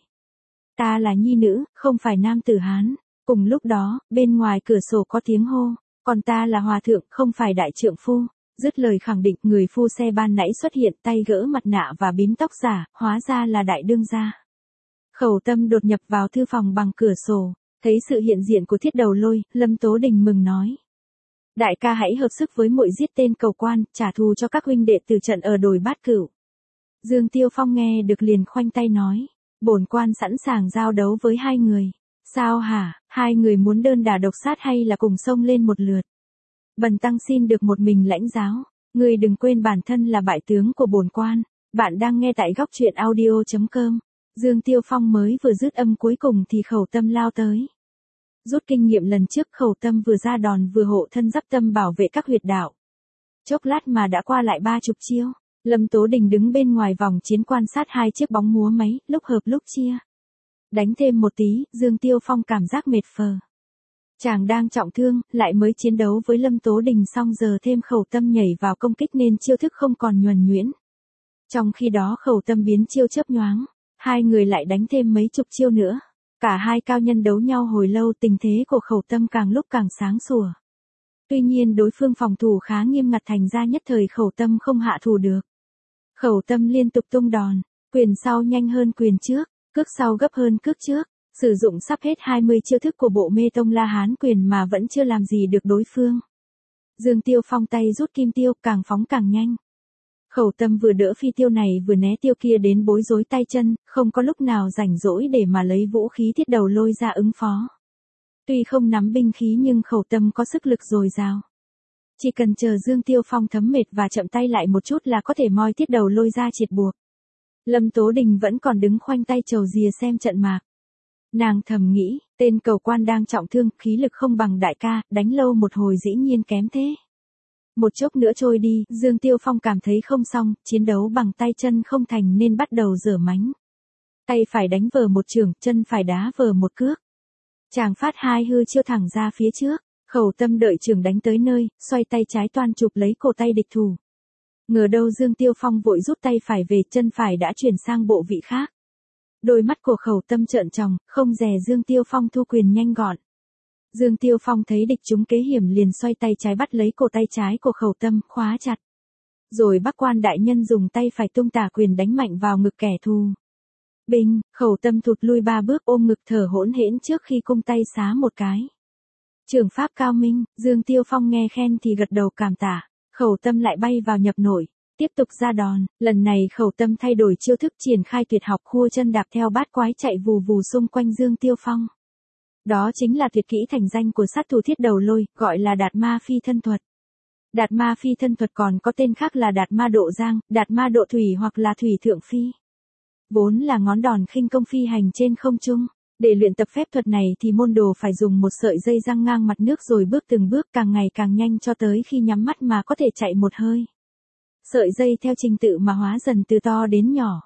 Ta là nhi nữ, không phải nam tử Hán. Cùng lúc đó, bên ngoài cửa sổ có tiếng hô, còn ta là hòa thượng, không phải đại trượng phu. Dứt lời khẳng định, người phu xe ban nãy xuất hiện, tay gỡ mặt nạ và bím tóc giả, hóa ra là đại đương gia. Khẩu Tâm đột nhập vào thư phòng bằng cửa sổ, thấy sự hiện diện của Thiết Đầu Lôi, Lâm Tố Đình mừng nói. Đại ca hãy hợp sức với muội giết tên cầu quan, trả thù cho các huynh đệ từ trận ở đồi Bát Cửu. Dương Tiêu Phong nghe được liền khoanh tay nói. Bổn quan sẵn sàng giao đấu với hai người. Sao hả, hai người muốn đơn đả độc sát hay là cùng xông lên một lượt? Bần tăng xin được một mình lãnh giáo. Ngươi đừng quên bản thân là bại tướng của bổn quan. Bạn đang nghe tại góc truyện audio chấm com. Dương Tiêu Phong mới vừa dứt âm cuối cùng thì Khẩu Tâm lao tới. Rút kinh nghiệm lần trước Khẩu Tâm vừa ra đòn vừa hộ thân giáp tâm bảo vệ các huyệt đạo. Chốc lát mà đã qua lại ba chục chiêu. Lâm Tố Đình đứng bên ngoài vòng chiến quan sát hai chiếc bóng múa máy, lúc hợp lúc chia. Đánh thêm một tí, Dương Tiêu Phong cảm giác mệt phờ. Chàng đang trọng thương, lại mới chiến đấu với Lâm Tố Đình xong giờ thêm Khẩu Tâm nhảy vào công kích nên chiêu thức không còn nhuần nhuyễn. Trong khi đó Khẩu Tâm biến chiêu chớp nhoáng, hai người lại đánh thêm mấy chục chiêu nữa. Cả hai cao nhân đấu nhau hồi lâu, tình thế của Khẩu Tâm càng lúc càng sáng sủa. Tuy nhiên đối phương phòng thủ khá nghiêm ngặt, thành ra nhất thời Khẩu Tâm không hạ thủ được. Khẩu Tâm liên tục tung đòn, quyền sau nhanh hơn quyền trước, cước sau gấp hơn cước trước, sử dụng sắp hết hai mươi chiêu thức của bộ Mê Tông La Hán quyền mà vẫn chưa làm gì được đối phương. Dương Tiêu Phong tay rút kim tiêu, càng phóng càng nhanh. Khẩu Tâm vừa đỡ phi tiêu này vừa né tiêu kia đến bối rối tay chân, không có lúc nào rảnh rỗi để mà lấy vũ khí thiết đầu lôi ra ứng phó. Tuy không nắm binh khí nhưng Khẩu Tâm có sức lực dồi dào. Chỉ cần chờ Dương Tiêu Phong thấm mệt và chậm tay lại một chút là có thể moi thiết đầu lôi ra triệt buộc. Lâm Tố Đình vẫn còn đứng khoanh tay chầu rìa xem trận mạc. Nàng thầm nghĩ, tên cầu quan đang trọng thương, khí lực không bằng đại ca, đánh lâu một hồi dĩ nhiên kém thế. Một chốc nữa trôi đi, Dương Tiêu Phong cảm thấy không xong, chiến đấu bằng tay chân không thành nên bắt đầu dở mánh. Tay phải đánh vờ một chưởng, chân phải đá vờ một cước. Chàng phát hai hư chiêu thẳng ra phía trước. Khẩu Tâm đợi chưởng đánh tới nơi, xoay tay trái toan chụp lấy cổ tay địch thủ. Ngờ đâu Dương Tiêu Phong vội rút tay phải về, chân phải đã chuyển sang bộ vị khác. Đôi mắt của Khẩu Tâm trợn tròng, không dè Dương Tiêu Phong thu quyền nhanh gọn. Dương Tiêu Phong thấy địch trúng kế hiểm liền xoay tay trái bắt lấy cổ tay trái của Khẩu Tâm, khóa chặt. Rồi Bắc Quan đại nhân dùng tay phải tung tả quyền đánh mạnh vào ngực kẻ thù. Binh, Khẩu Tâm thụt lui ba bước ôm ngực thở hỗn hển trước khi cung tay xá một cái. Trường pháp cao minh, Dương Tiêu Phong nghe khen thì gật đầu cảm tạ. Khẩu Tâm lại bay vào nhập nội, tiếp tục ra đòn. Lần này Khẩu Tâm thay đổi chiêu thức, triển khai tuyệt học khua chân đạp theo bát quái chạy vù vù xung quanh Dương Tiêu Phong. Đó chính là tuyệt kỹ thành danh của sát thủ thiết đầu lôi, gọi là Đạt Ma Phi Thân Thuật. Đạt Ma Phi Thân Thuật còn có tên khác là Đạt Ma Độ Giang, Đạt Ma Độ Thủy hoặc là Thủy Thượng Phi. Vốn là ngón đòn khinh công phi hành trên không trung. Để luyện tập phép thuật này thì môn đồ phải dùng một sợi dây răng ngang mặt nước rồi bước từng bước càng ngày càng nhanh cho tới khi nhắm mắt mà có thể chạy một hơi. Sợi dây theo trình tự mà hóa dần từ to đến nhỏ.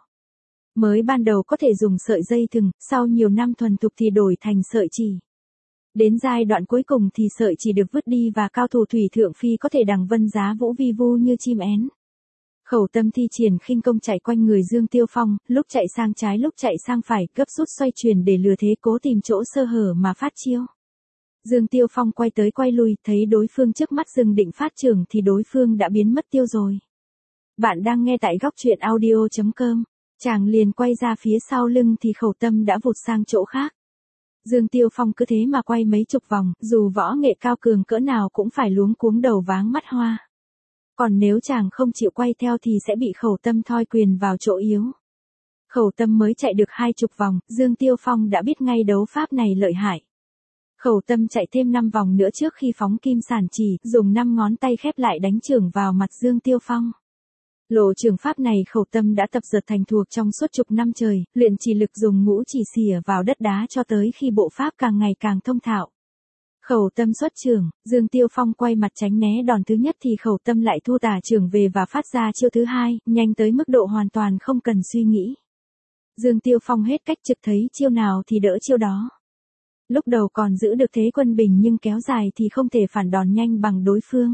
Mới ban đầu có thể dùng sợi dây thừng, sau nhiều năm thuần thục thì đổi thành sợi chỉ. Đến giai đoạn cuối cùng thì sợi chỉ được vứt đi và cao thủ Thủy Thượng Phi có thể đằng vân giá vũ vi vu như chim én. Khẩu Tâm thi triển khinh công chạy quanh người Dương Tiêu Phong, lúc chạy sang trái lúc chạy sang phải, gấp rút xoay chuyển để lừa thế cố tìm chỗ sơ hở mà phát chiêu. Dương Tiêu Phong quay tới quay lui, thấy đối phương trước mắt dừng định phát chưởng thì đối phương đã biến mất tiêu rồi. Bạn đang nghe tại góc truyện audio chấm com. Chàng liền quay ra phía sau lưng thì Khẩu Tâm đã vụt sang chỗ khác. Dương Tiêu Phong cứ thế mà quay mấy chục vòng, dù võ nghệ cao cường cỡ nào cũng phải luống cuống đầu váng mắt hoa. Còn nếu chàng không chịu quay theo thì sẽ bị Khẩu Tâm thoi quyền vào chỗ yếu. Khẩu Tâm mới chạy được hai chục vòng, Dương Tiêu Phong đã biết ngay đấu pháp này lợi hại. Khẩu Tâm chạy thêm năm vòng nữa trước khi phóng kim sản chỉ, dùng năm ngón tay khép lại đánh chưởng vào mặt Dương Tiêu Phong. Lộ trường pháp này Khẩu Tâm đã tập dượt thành thuộc trong suốt chục năm trời, luyện chỉ lực dùng ngũ chỉ xỉa vào đất đá cho tới khi bộ pháp càng ngày càng thông thạo. Khẩu Tâm xuất chưởng, Dương Tiêu Phong quay mặt tránh né đòn thứ nhất thì Khẩu Tâm lại thu tả chưởng về và phát ra chiêu thứ hai, nhanh tới mức độ hoàn toàn không cần suy nghĩ. Dương Tiêu Phong hết cách trực thấy chiêu nào thì đỡ chiêu đó. Lúc đầu còn giữ được thế quân bình nhưng kéo dài thì không thể phản đòn nhanh bằng đối phương.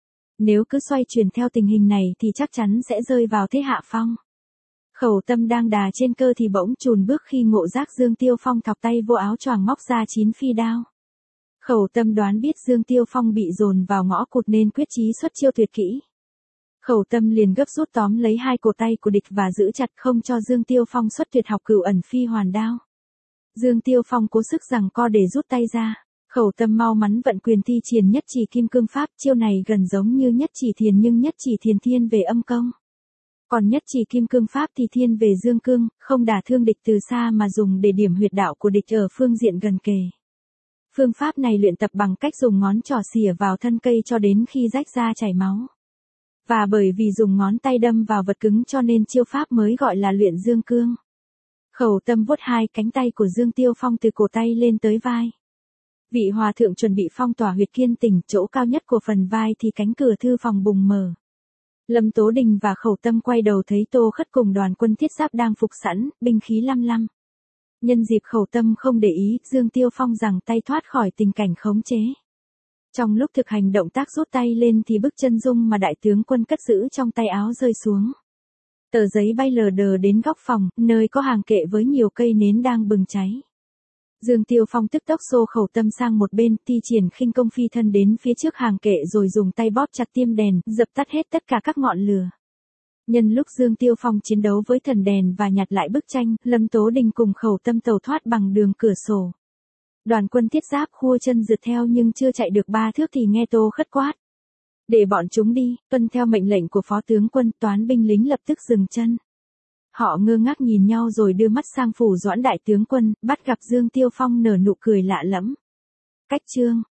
Nếu cứ xoay chuyển theo tình hình này thì chắc chắn sẽ rơi vào thế hạ phong. Khẩu Tâm đang đà trên cơ thì bỗng chùn bước khi ngộ giác Dương Tiêu Phong thọc tay vô áo choàng móc ra chín phi đao. Khẩu Tâm đoán biết Dương Tiêu Phong bị dồn vào ngõ cụt nên quyết chí xuất chiêu tuyệt kỹ. Khẩu Tâm liền gấp rút tóm lấy hai cổ tay của địch và giữ chặt không cho Dương Tiêu Phong xuất tuyệt học cửu ẩn phi hoàn đao. Dương Tiêu Phong cố sức giằng co để rút tay ra. Khẩu Tâm mau mắn vận quyền thi triển nhất chỉ kim cương pháp, chiêu này gần giống như nhất chỉ thiền nhưng nhất chỉ thiền thiên về âm công. Còn nhất chỉ kim cương pháp thì thiên về dương cương, không đả thương địch từ xa mà dùng để điểm huyệt đạo của địch ở phương diện gần kề. Phương pháp này luyện tập bằng cách dùng ngón trỏ xỉa vào thân cây cho đến khi rách ra chảy máu. Và bởi vì dùng ngón tay đâm vào vật cứng cho nên chiêu pháp mới gọi là luyện dương cương. Khẩu Tâm vuốt hai cánh tay của Dương Tiêu Phong từ cổ tay lên tới vai. Vị hòa thượng chuẩn bị phong tỏa huyệt kiên tình, chỗ cao nhất của phần vai thì cánh cửa thư phòng bùng mở. Lâm Tố Đình và Khẩu Tâm quay đầu thấy Tô Khất cùng đoàn quân thiết giáp đang phục sẵn, binh khí lăm lăm. Nhân dịp Khẩu Tâm không để ý, Dương Tiêu Phong giằng tay thoát khỏi tình cảnh khống chế. Trong lúc thực hành động tác rút tay lên thì bức chân dung mà đại tướng quân cất giữ trong tay áo rơi xuống. Tờ giấy bay lờ đờ đến góc phòng, nơi có hàng kệ với nhiều cây nến đang bừng cháy. Dương Tiêu Phong tức tốc xô Khẩu Tâm sang một bên, thi triển khinh công phi thân đến phía trước hàng kệ rồi dùng tay bóp chặt tiêm đèn, dập tắt hết tất cả các ngọn lửa. Nhân lúc Dương Tiêu Phong chiến đấu với thần đèn và nhặt lại bức tranh, Lâm Tố Đình cùng Khẩu Tâm tẩu thoát bằng đường cửa sổ. Đoàn quân thiết giáp khua chân rượt theo nhưng chưa chạy được ba thước thì nghe Tô Khất quát: "Để bọn chúng đi!" Tuân theo mệnh lệnh của phó tướng quân, toán binh lính lập tức dừng chân. Họ ngơ ngác nhìn nhau rồi đưa mắt sang Phủ Doãn đại tướng quân, bắt gặp Dương Tiêu Phong nở nụ cười lạ lẫm. Cách chương